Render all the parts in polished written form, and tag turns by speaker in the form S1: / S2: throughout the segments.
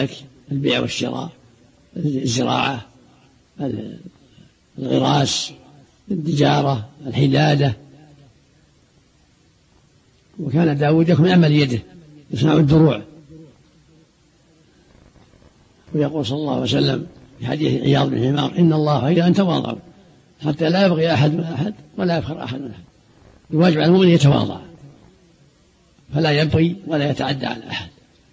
S1: الأكل، البيع والشراء، الزراعة، الغراس، التجارة، الحدادة. وكان داود يكون من عمل يده يصنع الدروع. ويقول صلى الله عليه وسلم في حديث عياض بن حمار: إن الله إلى أن تواضعوا حتى لا يبغي أحد من أحد ولا يفخر أحد من أحد. الواجب على المؤمن يتواضع فلا يبغي ولا يتعدى على أحد.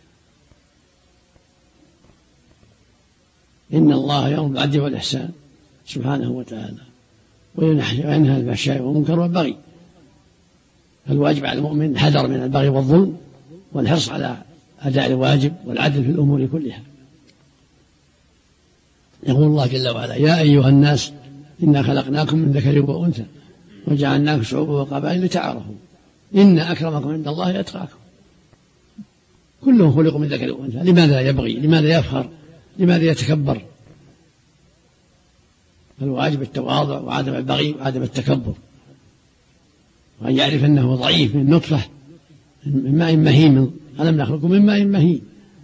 S1: إن الله يأمر بالعدل والإحسان سبحانه وتعالى وينهى عن الفحشاء والمنكر والبغي. فالواجب على المؤمن حذر من البغي والظلم والحرص على أداء الواجب والعدل في الأمور كلها. يقول الله جل وعلا: يا أيها الناس إنا خلقناكم من ذكر وأنثى وجعلناكم شعوبا وقبائل لتعارفوا إن أكرمكم عند الله أتقاكم. كلهم خلقوا من ذكر وأنثى. لماذا يبغي؟ لماذا يفخر؟ لماذا يتكبر؟ فالواجب التواضع وعدم البغي وعدم التكبر، وأن يعرف أنه ضعيف من نطفة من ماء مهين. ألم نخلقكم من ماء مهين.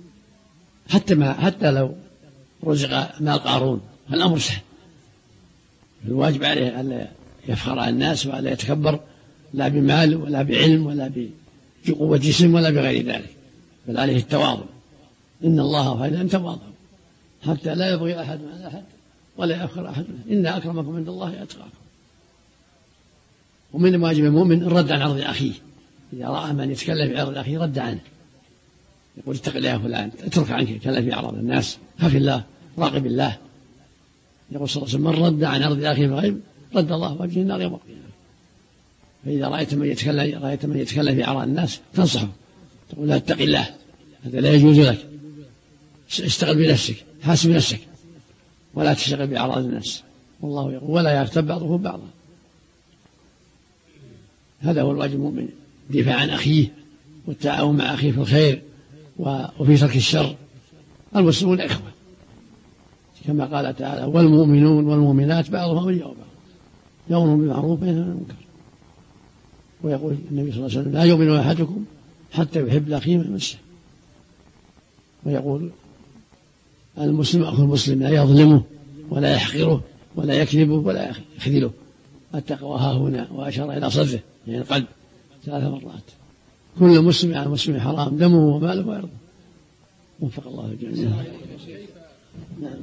S1: حتى لو رزق مال قارون فالأمر سهل. الواجب عليه ألا يفخر على الناس وألا يتكبر لا بمال ولا بعلم ولا بقوة جسم ولا بغير ذلك، بل عليه التواضع. إن الله فإن أن تواضعوا حتى لا يبغي أحد من أحد ولا يفخر أحد منه إن أكرمكم عند الله أتقاكم. ومن واجب المؤمن الرد عن عرض أخيه. إذا رأى من يتكلم في عرض أخيه رد عنه، يقول: اتق الله يا فلان، اترك عنك يتكلم في أعراض الناس، خاف الله، راقب الله. يقول صلى الله عليه وسلم: من رد عن عرض أخيه بالغيب رد الله وجهه النار يوم القيامة. فإذا رأيت من يتكلم في أعراض الناس تنصحه، تقول له: اتق الله، هذا لا يجوز لك، اشتغل بنفسك، حاسب نفسك، ولا تشتغل بأعراض الناس. والله يقول: ولا يغتب بعضهم بعضا. هذا هو الواجب المؤمن، الدفاع عن أخيه والتعاون مع أخيه في الخير وفي ترك الشر. المسلمون إخوة كما قال تعالى: والمؤمنون والمؤمنات بعضهم أولياء بعض يأمرون بالمعروف وينهون عن المنكر. ويقول النبي صلى الله عليه وسلم: لا يؤمن أحدكم حتى يحب لأخيه ما يمسه. ويقول: المسلم أخو المسلم لا يظلمه ولا يحقره ولا يكذبه ولا يخذله. التقوى ها هنا، وأشار إلى صدره يعني القلب 3 مرات. كل مسلم على مسلم حرام دمه وماله وعرضه. وفق الله الجميع. نعم.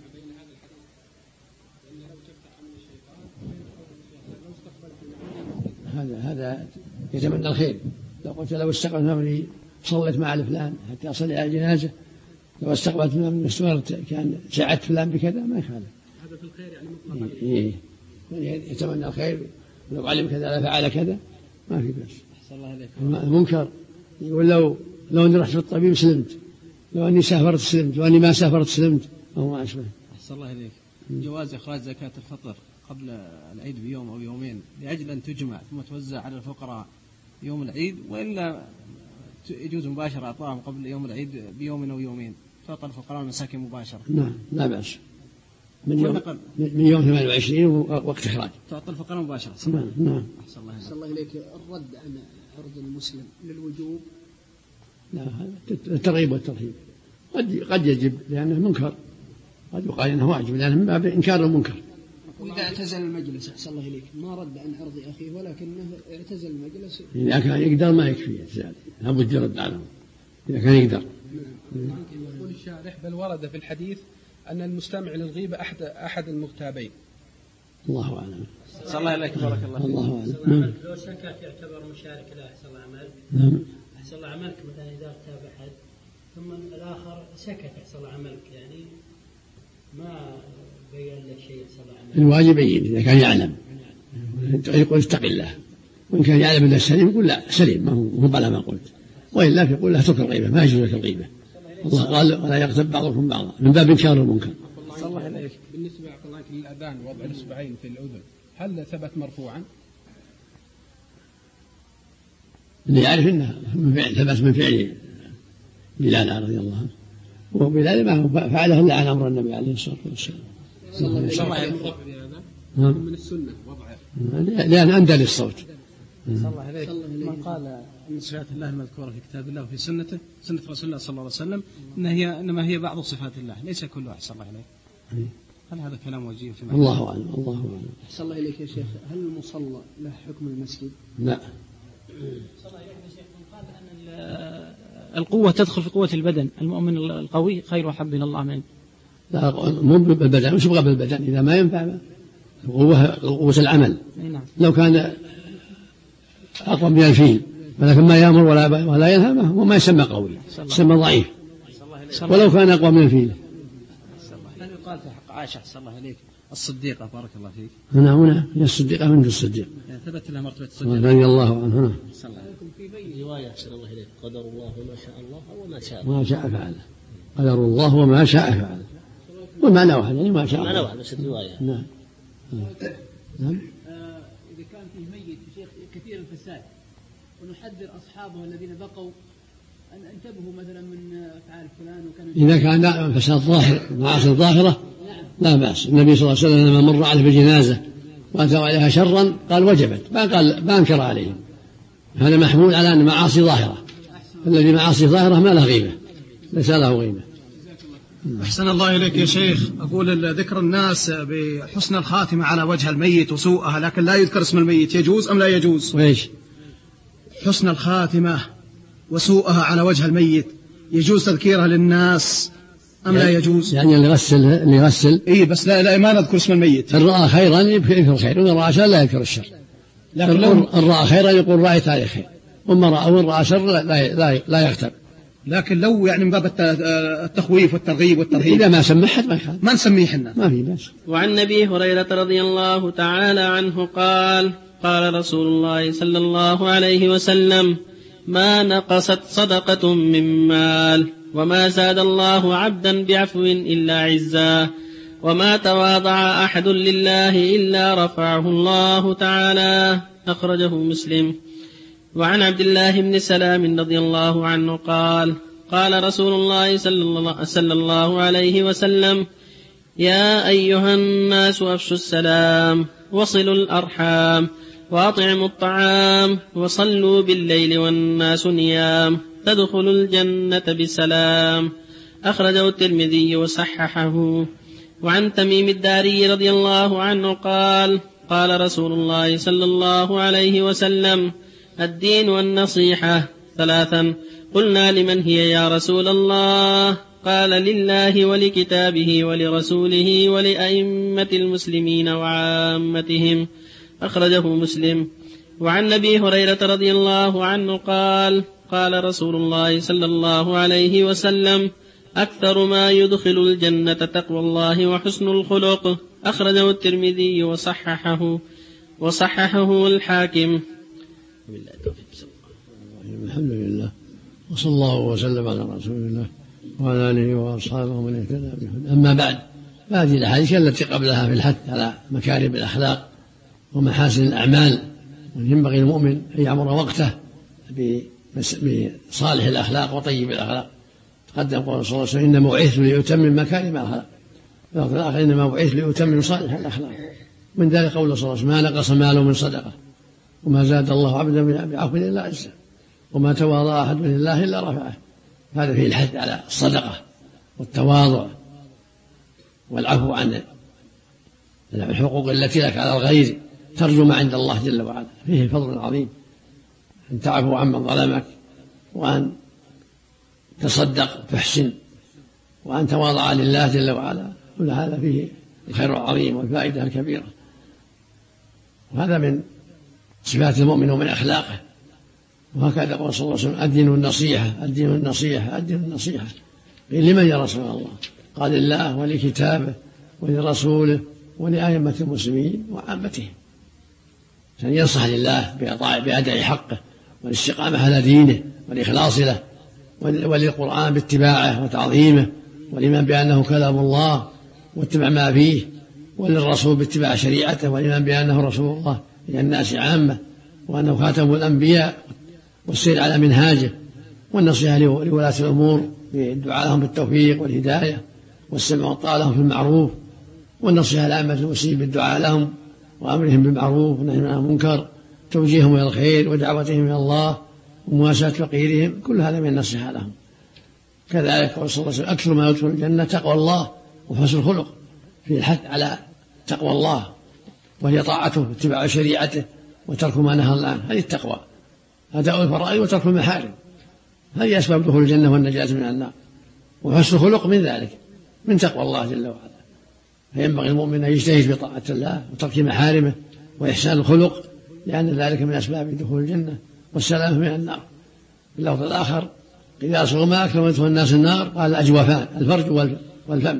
S1: هذا يتمنى الخير. لو قلت لو استقبلت من صليت مع فلان حتى أصلي على الجنازة، لو استقبلت من استمرت كان ساعدت فلان بكذا ما يخالف.
S2: هذا في الخير يعني مطلقا.
S1: يتمنى الخير. لو علم كذا لفعل كذا ما في بأس.
S2: أحسن الله عليك.
S1: المنكر يقول: لو أني رحت في الطبيب سلمت، لو أني سافرت سلمت، لو أني ما سافرت سلمت، أو ما أشبه.
S2: أحسن الله عليك. جواز إخراج زكاة الفطر قبل العيد بيوم أو يومين لأجل أن تجمع ثم توزع على الفقراء يوم العيد، وإلا يجوز مباشرة أعطاهم قبل يوم العيد بيوم أو يومين، تعطى الفقراء المساكين مباشرة؟
S1: نعم لا بأس. من يوم 28 وقت إخراج
S2: تعطى الفقراء مباشرة.
S1: نعم.
S2: أحسن الله إليك. الرد عن عرض المسلم للوجوب؟
S1: لا، الترغيب والترهيب. قد يجب لأنه منكر، قد يقال إنه واجب لأنه من باب إنكار المنكر.
S2: وإذا اعتزل المجلس أحسن الله إليك ما رد عن عرض أخيه ولكنه اعتزل المجلس،
S1: إذا كان يقدر ما يكفي اعتزال، لابد يرد عنه إذا كان يقدر.
S2: يقول الشارح: بل ورد في الحديث أن المستمع للغيبة أحد المغتابين.
S1: الله أعلم.
S2: صلى الله عليك بارك الله فيك.
S1: الله أعلم.
S3: لو سكت يعتبر مشارك له أحسن الله عملك.
S1: نعم.
S3: أحسن الله عملك مثلا إذا اغتاب أحد ثم الآخر سكت أحسن الله عملك، يعني ما بين لك شيء أحسن الله عملك.
S1: الواجب يبين إذا كان يعلم، يقول: اتق الله. وإن كان يعلم أنه سليم يقول: لا سليم، ما هو على ما قلت. وإلا يقول: لا تترك الغيبة، ما يجوز لك الغيبة. الله قال: ولا يغتب بعضكم بعضا، من باب إنكار المنكر.
S2: صلى الله عليك. بالنسبة للأذان وضع الإصبعين في الأذن هل ثبت مرفوعا؟
S1: اللي يعرف انه ثبت من فعل بلال رضي الله عنه، وبلال ما فعله الا عن امر النبي عليه الصلاه والسلام.
S2: من السنه وضعه
S1: لان اندى للصوت،
S2: صلى الله عليك. من قال أن صفات الله المذكورة في كتاب الله وفي سنته سنة رسول الله صلى الله عليه وسلم إنما هي بعض صفات الله ليس كلها. صلى الله عليك. هل هذا كلام وجيه في معنى؟
S1: الله أعلم. الله أعلم.
S4: صلى الله إليك يا شيخ، هل المصلى له حكم المسجد؟
S1: لا.
S2: صلى الله عليك يا شيخ، من قال أن القوة تدخل في قوة البدن، المؤمن القوي خير وحب إلى الله منه.
S1: لا، مو بالبدن، مش يبغى بالبدن إذا ما ينفع قوة العمل. لو كان أقوى من الفيل ولكن ما يأمر ولا ينهى وما يسمى قوي، يسمى ضعيف. ولو كان أقوى من الفيل.
S2: هل يقال في حق عائشة صلى الله عليك الصديقة بارك الله فيك؟
S1: هنا هي الصديقة من الصديق.
S2: ثبت لها مرتبة الصديقة.
S1: رضي الله عنه. هنا.
S2: صلى الله عليكم
S4: في رواية صلى الله عليه قدر الله وما شاء الله وما شاء.
S1: ما شاء فعله. قدر الله وما شاء فعله. والمعنى واحد يعني ما شاء الله.
S4: معنى واحد بس الرواية.
S1: نعم. نعم.
S4: إذا كان فيه ميت شيخ كثير الفساد ونحذر أصحابه الذين بقوا أن انتبهوا مثلا من أفعال فلان وكانوا.
S1: إذا كان فساد ظاهر معاصي ظاهرة لا بأس. النبي صلى الله عليه وسلم لما مر عليه بجنازة وأتوا عليها شرا قال وجبت، ما أنكر عليهم. هذا محمول على أن معاصي ظاهرة. الذي معاصي ظاهرة ما له غيبة، ليس له غيبة.
S2: أحسن الله إليك يا شيخ. أقول ذكر الناس بحسن الخاتمة على وجه الميت وسوءها لكن لا يذكر اسم الميت يجوز أم لا يجوز؟
S1: وإيش؟
S2: حسن الخاتمة وسوءها على وجه الميت يجوز تذكيرها للناس أم لا يجوز؟
S1: يعني اللي يغسل
S2: إيه بس لا ما نذكر اسم الميت.
S1: إن رأى خيرا يذكر خير، وإن رأى شر لا يذكر الشر. لكن إن رأى خيرا يقول رأيت عليه خير، وإن رأى شر لا يغتب.
S2: لكن لو يعني من باب التخويف والترغيب والترهيب
S1: إذا ما سمحت
S2: ما نسميه حنا.
S1: ما في بس.
S5: وعن أبي هريرة رضي الله تعالى عنه قال قال رسول الله صلى الله عليه وسلم ما نقصت صدقة من مال وما زاد الله عبدا بعفو إلا عزا وما تواضع أحد لله إلا رفعه الله تعالى. أخرجه مسلم. وعن عبد الله بن سلام رضي الله عنه قال قال رسول الله صلى الله عليه وسلم يا أيها الناس أفشوا السلام وصلوا الأرحام وأطعموا الطعام وصلوا بالليل والناس نيام تدخلوا الجنة بسلام. أخرجه الترمذي وصححه. وعن تميم الداري رضي الله عنه قال قال رسول الله صلى الله عليه وسلم الدين والنصيحة ثلاثا. قلنا لمن هي يا رسول الله؟ قال لله ولكتابه ولرسوله ولأئمة المسلمين وعامتهم. أخرجه مسلم. وعن أبي هريرة رضي الله عنه قال قال رسول الله صلى الله عليه وسلم أكثر ما يدخل الجنة تقوى الله وحسن الخلق. أخرجه الترمذي وصححه الحاكم.
S1: الحمد لله وصلى الله وسلم على رسول الله وعلى آله وأصحابه من اهتدى بهداه. أما بعد، فهذه الأحاديث التي قبلها في الحث على مكارم الأخلاق ومحاسن الأعمال، وينبغي المؤمن أن يعمر وقته بصالح الأخلاق وطيب الأخلاق. تقدم قول صلى الله عليه وسلم إنما بعثت لأتمم مكارم الأخلاق، وفي الآخر إنما بعثت لأتمم صالح الأخلاق. من ذلك قول صلى الله عليه وسلم ما نقص مال من صدقة وما زاد الله عبدا بعفو إلا عزه وما تواضع أحد لله إلا رفعه. هذا فيه الحث على الصدقة والتواضع والعفو عن الحقوق التي لك على الغير، ترجو ما عند الله جل وعلا. فيه فضل عظيم أن تعفو عمن ظلمك، وأن تصدق تحسن، وأن تواضع لله جل وعلا. كل هذا فيه الخير العظيم والفائدة الكبيرة، وهذا من صفات المؤمن ومن أخلاقه. وهكذا قال صلى الله عليه وسلم الدين النصيحة الدين النصيحة الدين النصيحة. قيل لمن يا رسول الله؟ قال لله ولكتابه ولرسوله ولأئمة المسلمين وعامتهم. عشان ينصح لله بأداء حقه والاستقامة على دينه والإخلاص له، وللقرآن باتباعه وتعظيمه، والإيمان بأنه كلام الله واتبع ما فيه، وللرسول باتباع شريعته والإيمان بأنه رسول الله إلى الناس عامة، وأنه خاتم الأنبياء والسير على منهاجه، والنصيحة لولاة الأمور بالدعاء لهم بالتوفيق والهداية والسمع والطاعة لهم في المعروف، والنصيحة لعامة المسلمين بالدعاء لهم وأمرهم بالمعروف ونهي عن المنكر توجيههم إلى الخير ودعوتهم إلى الله ومواساة فقيرهم، كل هذا من النصيحة لهم. كذلك قال صلى الله عليه وسلم أكثر ما يدخل الجنة تقوى الله وحسن الخلق، في الحث على تقوى الله وهي طاعته واتباع شريعته وترك ما نهى الله عنه، هذه التقوى، أداء الفرائض وترك المحارم، هذه أسباب دخول الجنة والنجاة من النار. وحسن الخلق من ذلك، من تقوى الله جل وعلا. فينبغي المؤمن أن يجتهد في طاعة الله وترك محارمه وإحسان الخلق، لأن ذلك من أسباب دخول الجنة والسلامة من النار. في اللفظ الآخر قيل يا رسول الله ما أكثر ما يدخل الناس النار؟ قال الأجوفان، الفرج والفم.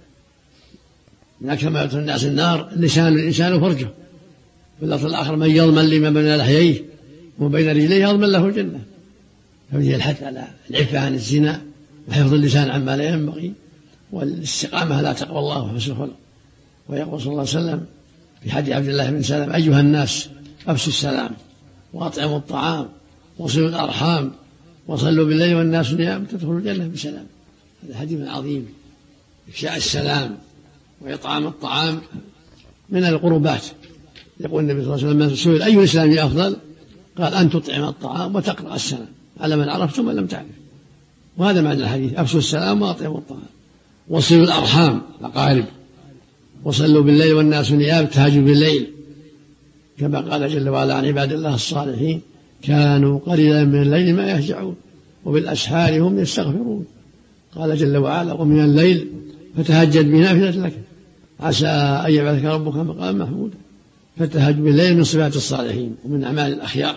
S1: من أكثر ما يدخل الناس النار الإنسان وفرجه. في اللفظ الآخر من يضمن لي ما بين لحييه وبين رجليه يضمن له الجنة. ففيه الحث على العفة عن الزنا وحفظ اللسان عما لا ينبغي والاستقامة على تقوى الله وحسن الخلق. ويقول صلى الله عليه وسلم في حديث عبد الله بن سلام أيها الناس أفشوا السلام وأطعموا الطعام وصلوا الأرحام وصلوا بالليل والناس نيام تدخلوا الجنة بسلام. هذا حديث عظيم. إفشاء السلام وإطعام الطعام من القربات. يقول النبي صلى الله عليه وسلم سئل أي الإسلام أفضل؟ قال أن تطعم الطعام وتقرأ السلام على من عرفت ومن لم تعرف. وهذا معنى الحديث أفشوا السلام وأطعموا الطعام وصلوا الأرحام الأقارب وصلوا بالليل والناس نيام تهاجوا بالليل، كما قال جل وعلا عن عباد الله الصالحين كانوا قليلا من الليل ما يهجعون وبالأسحار هم يستغفرون. قال جل وعلا ومن الليل فتهجد بنافلة لك عسى أن يبعثك ربك مقاما محمودا. فتهجد بالليل من صفات الصالحين ومن أعمال الأخيار.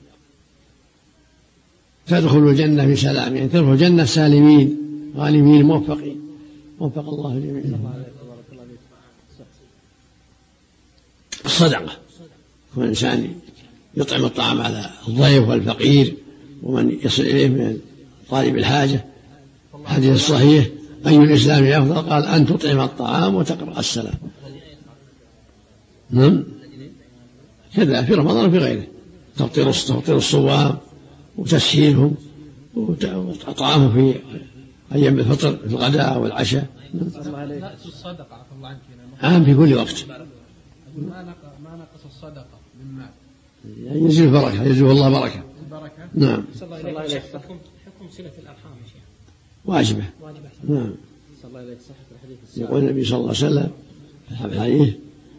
S1: تدخلوا الجنة بسلام، يعني تدخلوا الجنة سالمين غانمين موفقين، وفق الله جميعا. الصدقة، كل إنسان يطعم الطعام على الضيف والفقير ومن يصل إليه من طالب الحاجة. الحديث الصحيح أي الإسلام أفضل؟ قال أن تطعم الطعام وتقرأ السلام. نعم كذا في رمضان وفي غيره، تفطير الصوام وتسهيلهم وإطعامهم في أيام الفطر في الغداء والعشاء.
S2: الصدقة الله عنك
S1: عام في كل وقت.
S2: ما نقص الصدقة من مال،
S1: يعني يزيد بركة، يزيد الله بركة. نعم.
S3: حكم صلة الأرحام يا شيخ
S1: واجبة. نعم. يقول النبي صلى الله عليه وسلم في الحديث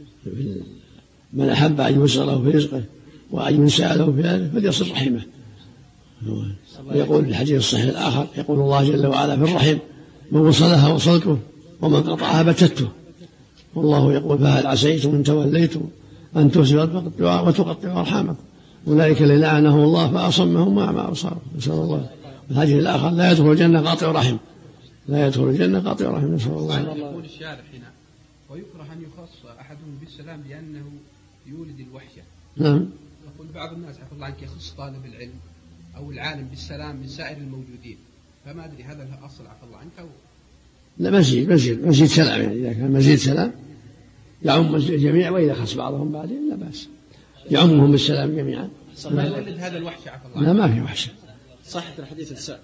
S1: من أحب أن يوسع له في رزقه وأن ينسى له في أهله فليصل رحمه. ويقول في الحديث الصحيح الآخر يقول الله جل وعلا في الرحم من وصلها وصلته ومن قطعها بتته. والله يقول فهل عسيتم إن توليتم أن تفسدوا وتقطعوا أرحامكم أولئك الذين لعنهم الله فأصمهم وأعمى أبصارهم. نسأل الله. الحديث الآخر لا يدخل الجنة قاطع رحم، لا يدخل الجنة قاطع رحم. نسأل الله.
S2: يقول الشارح هنا ويكره أن يخص أحدهم بالسلام لأنه يولد الوحشة.
S1: نعم.
S2: يقول بعض الناس عفوا الله عنك يخص طالب العلم أو العالم بالسلام من سائر الموجودين، فما أدري هذا الأصل عفوا الله عنك أو
S1: لا مزيد سلام، يعني إذا كان مزيد سلام يعم الجميع، وإذا خص بعضهم بعدين لا بأس يعمهم بالسلام جميعا.
S2: ما يولد هذا الوحشة عفوا الله
S1: لا ما في وحشة.
S2: صحة الحديث السائل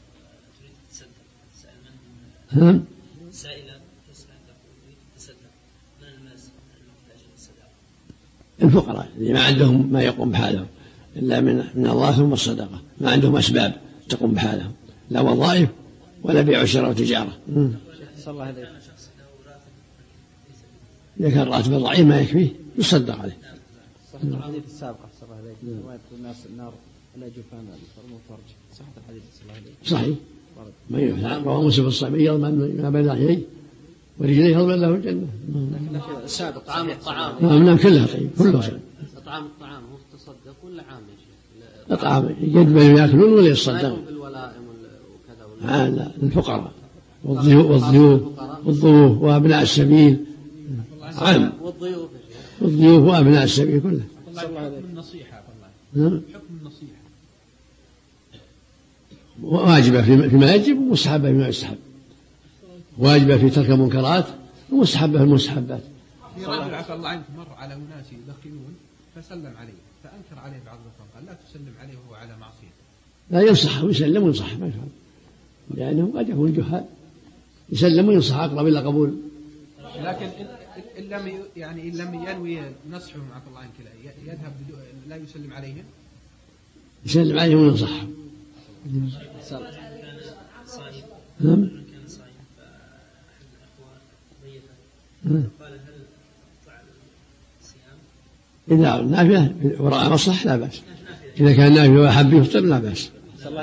S1: نعم. الفقراء اللي ما عندهم ما يقوم بحالهم إلا من الله ثم الصدقة، ما عندهم أسباب تقوم بحالهم، لا وظائف ولا بيع وشراء وتجارة. إذا كان راتب ضعيف ما يكفيه يصدق عليه.
S2: صحة الحديث السابقة صلى الله عليه وسلم ما يدخل الناس النار لا جفان المفرج. صحة الحديث صلى الله عليه وسلم.
S1: صحيح. ما يفعل رواه مسلم الصحيح يضمن ما بين لحييه ورجليه يضمن له الجنة.
S2: السابق طعام الطعام.
S1: نعم كلها طيب كله طيب.
S5: طعام الطعام هو تصدق كل عام يا شيخ؟
S1: الطعام يجب أن يأكلون ولا يصدقون؟
S5: بالولائم وكذا
S1: لا الفقراء والضيوف وأبناء السبيل عام، والضيوف وأبناء السبيل كله.
S2: حكم النصيحة والله. حكم النصيحة
S1: واجبة فيما يجب ومستحبة فيما يستحب، واجبة في ترك المنكرات ومستحبة في المستحبات.
S2: في رجل عفى الله عنك مر على أناس يدخنون فسلم عليه فأنكر عليه بعض الرفقاء قال لا تسلم عليه وهو على معصية.
S1: لا ينصح ويسلم وينصح ما يفعل، لأنه قد يكون جهال. يسلم وينصح أقرب إلى قبول
S2: لكن إن لم يعني إن لم ينوي نصحهم عفى الله عنك يذهب لا يسلم عليهم.
S1: يسلم عليهم وينصح. نعم. إذا نافية ورأى مصلحة لا بأس، إذا كان نافية وأحب يفطر لا بأس.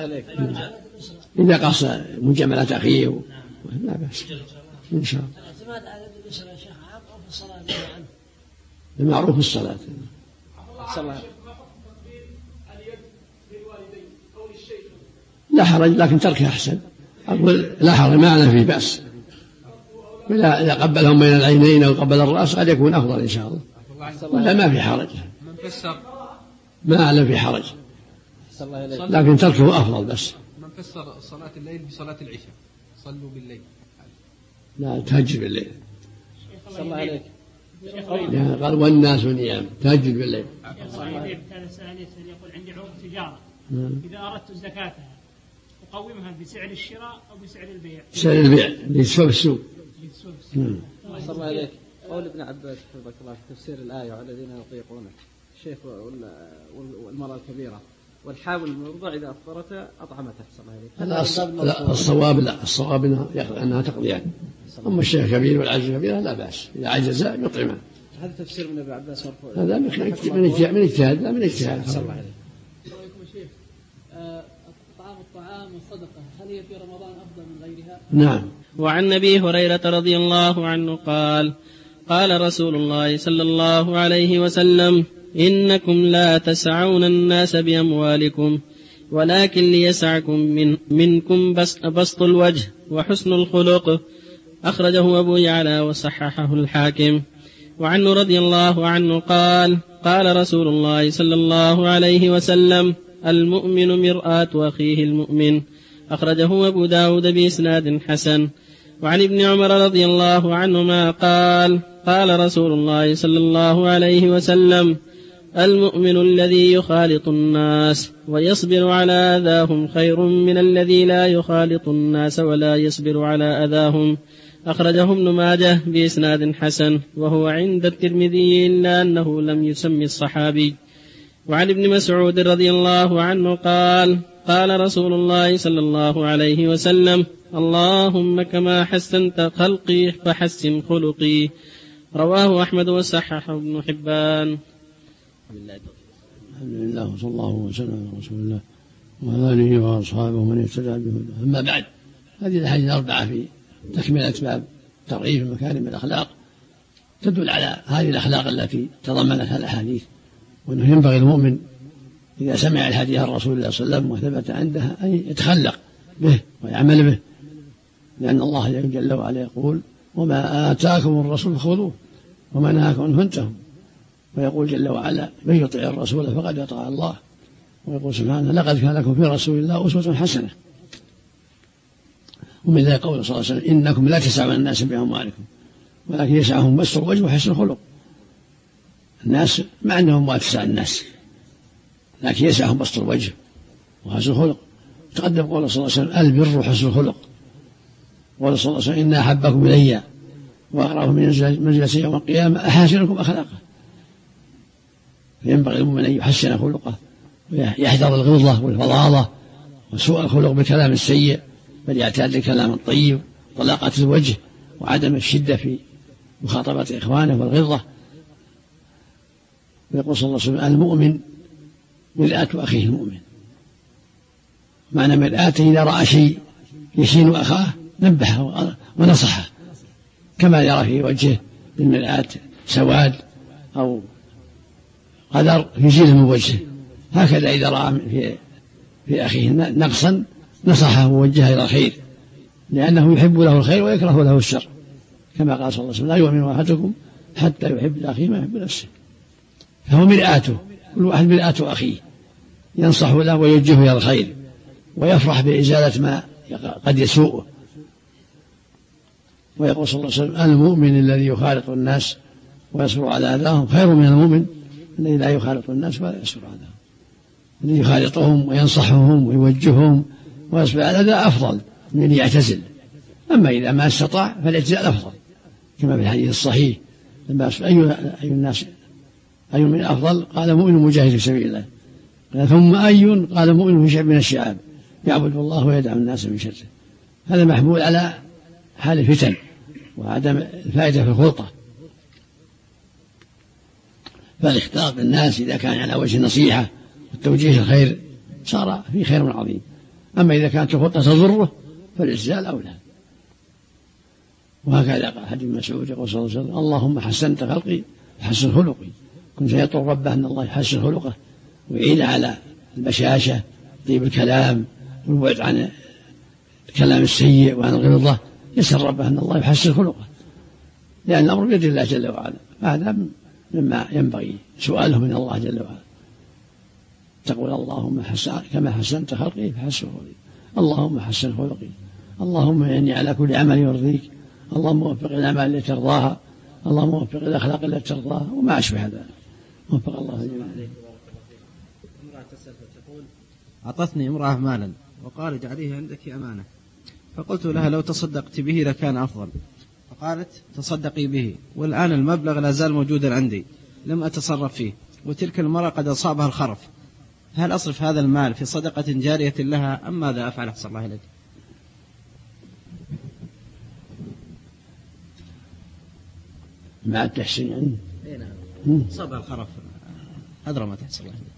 S1: إذا قص مجاملة أخيه لا بأس إن شاء الله.
S3: الاعتماد على اليسر يا شيخ عام أو في الصلاة عنه؟
S1: المعروف في الصلاة. لا حرج، لكن تركها أحسن. أقول لا حرج، ما أنا فيه بأس. إذا قبلهم بين العينين أو قبل الرأس قد يكون أفضل إن شاء الله، ولا ما في حرج. ما أنا في حرج، لكن تركه أفضل. بس
S2: من فسر صلاة الليل بصلاة العشاء، صلوا بالليل.
S1: لا تهجد بالليل.
S2: صلى الله عليك.
S1: قال والناس نيام، تهجد بالليل.
S6: كان سائل يقول عندي عروض تجارة، إذا أردت زكاتها أقومها بسعر الشراء أو بسعر البيع؟
S1: سعر البيع اللي يسوى بالسوق.
S2: صلى الله عليك. قول ابن عباس حفظك الله في تفسير الآية والذين يطيقونه الشيخ والمرأة الكبيرة والحامل المرضع إذا أفطرت أطعمتها.
S1: لا الصواب أنها تقضي يعني. أما الشيخ الكبير والعجز الكبير لا بأس، إذا عجز يطعمه.
S2: هذا تفسير من ابن عباس مرفوع.
S1: هذا من اجتهاد. لا من اجتهاد.
S2: صلى الله عليه.
S4: شيخ الطعام والصدقة هل هي في رمضان أفضل من غيرها؟
S1: نعم.
S5: وعن أبي هريرة رضي الله عنه قال قال رسول الله صلى الله عليه وسلم إنكم لا تسعون الناس بأموالكم ولكن ليسعكم منكم بسط الوجه وحسن الخلق. أخرجه أبو يعلى وصححه الحاكم. وعنه رضي الله عنه قال قال رسول الله صلى الله عليه وسلم المؤمن مرآة أخيه المؤمن. أخرجه أبو داود بإسناد حسن. وعن ابن عمر رضي الله عنهما قال قال رسول الله صلى الله عليه وسلم المؤمن الذي يخالط الناس ويصبر على أذاهم خير من الذي لا يخالط الناس ولا يصبر على أذاهم. أخرجه ابن ماجه بإسناد حسن وهو عند الترمذي إلا أنه لم يسمي الصحابي. وعن ابن مسعود رضي الله عنه قال قال رسول الله صلى الله عليه وسلم اللهم كما حسنت خلقي فحسن خلقي. رواه أحمد وصححه ابن حبان.
S1: الحمد لله وصلى الله وسلم على رسول الله وعلى آله وأصحابه من اهتدى بهداه. أما بعد، هذه الأحاديث الأربعة في تكملة باب ترغيب مكارم الأخلاق تدل على هذه الأخلاق التي تضمنتها الأحاديث، وأنه ينبغي المؤمن إذا سمع الحديث عن رسول الله صلى الله عليه وسلم وثبت عندها أن يتخلق به ويعمل به، لأن الله جل وعلا يقول وما آتاكم الرسول فخذوه وما نهاكم عنه فانتهوا. ويقول جل وعلا من يطع الرسول فقد أطاع الله. ويقول سبحانه لقد كان لكم في رسول الله أسوة حسنة. ومن ذلك قول صلى الله عليه وسلم إنكم لا تسعون الناس بأموالكم ولكن يسعهم بسط الوجه وحسن الخلق. الناس ما عندهم ما تسع الناس، لكن يسعهم بسط الوجه وحسن الخلق. تقدم قول صلى الله عليه وسلم البر حسن الخلق. قول صلى الله عليه وسلم إن أحبكم إلي وأقربكم من مجلسي يوم القيامة أحاسنكم أخلاقا. فينبغي المؤمن أن يحسن خلقه ويحذر الغلظة والفظاظة وسوء الخلق بالكلام السيء، بل يعتاد الكلام الطيب، طلاقة الوجه وعدم الشدة في مخاطبة إخوانه والغلظة. ويقول صلى الله عليه وسلم المؤمن مرآة أخيه المؤمن. معنى مرآته إذا رأى شيء يشين أخاه نبهه ونصحه، كما يرى في وجهه بالمرآة سواد أو قدر يزيله من وجهه، هكذا إذا رأى في أخيه نقصا نصحه ووجهه إلى الخير، لأنه يحب له الخير ويكره له الشر، كما قال صلى الله عليه وسلم لا يؤمن أحدكم حتى يحب لأخيه ما يحب نفسه. فهو مرآته، كل واحد مرآة أخيه، ينصح له ويوجهه إلى الخير ويفرح بإزالة ما قد يسوءه. ويقول صلى الله عليه وسلم المؤمن الذي يخالط الناس ويصبر على أذاهم خير من المؤمن الذي لا يخالط الناس ولا يصبر على أذاهم. الذي يخالطهم وينصحهم ويوجههم ويصبر على أذى أفضل من أن يعتزل. أما إذا ما استطاع فالاعتزال أفضل، كما في الحديث الصحيح لما أي الناس أي من أفضل قال مؤمن مجاهد في سبيل الله قال ثم أي قال مؤمن في شعب من الشعاب يعبد الله ويدعم الناس من شره. هذا محمول على حال الفتن وعدم الفائدة في الخلطة، فالاختلاط بالناس إذا كان على وجه النصيحة والتوجيه الخير صار في خير عظيم. أما إذا كانت الخلطة تضره فالإعتزال أولى. وهكذا قال حديث مسعود يقول صلى الله عليه وسلم اللهم حسنت خلقي فحسن خلقي. كنت يطلب ربه أن الله يحسن خلقه ويعين على البشاشة طيب الكلام والبعد عن الكلام السيء وعن الغلظة، يسأل ربه أن الله يحسن خلقه، لأن الأمر بيد الله جل وعلا. هذا مما ينبغي سؤاله من الله جل وعلا. تقول اللهم كما حسنت خلقي فحسن خلقي، اللهم حسن خلقي، اللهم إني على كل عمل يرضيك، اللهم وفق الأعمال التي ترضاها، اللهم وفق الأخلاق التي ترضاها وما أشبه هذا. وفق الله جميعا.
S2: امرأة تسأل فتقول أعطتني امرأة مالا وقال اجعليه عندك أمانة، فقلت لها لو تصدقت به لكان أفضل، فقالت تصدقي به والآن المبلغ لا زال موجودا عندي لم أتصرف فيه، وتلك المرأة قد أصابها الخرف، هل أصرف هذا المال في صدقة جارية لها أم ماذا أفعل؟ أحسن الله إليك.
S1: مع التحسين يعني
S2: نعم. أصابها الخرف أدرى ما تحصل الله.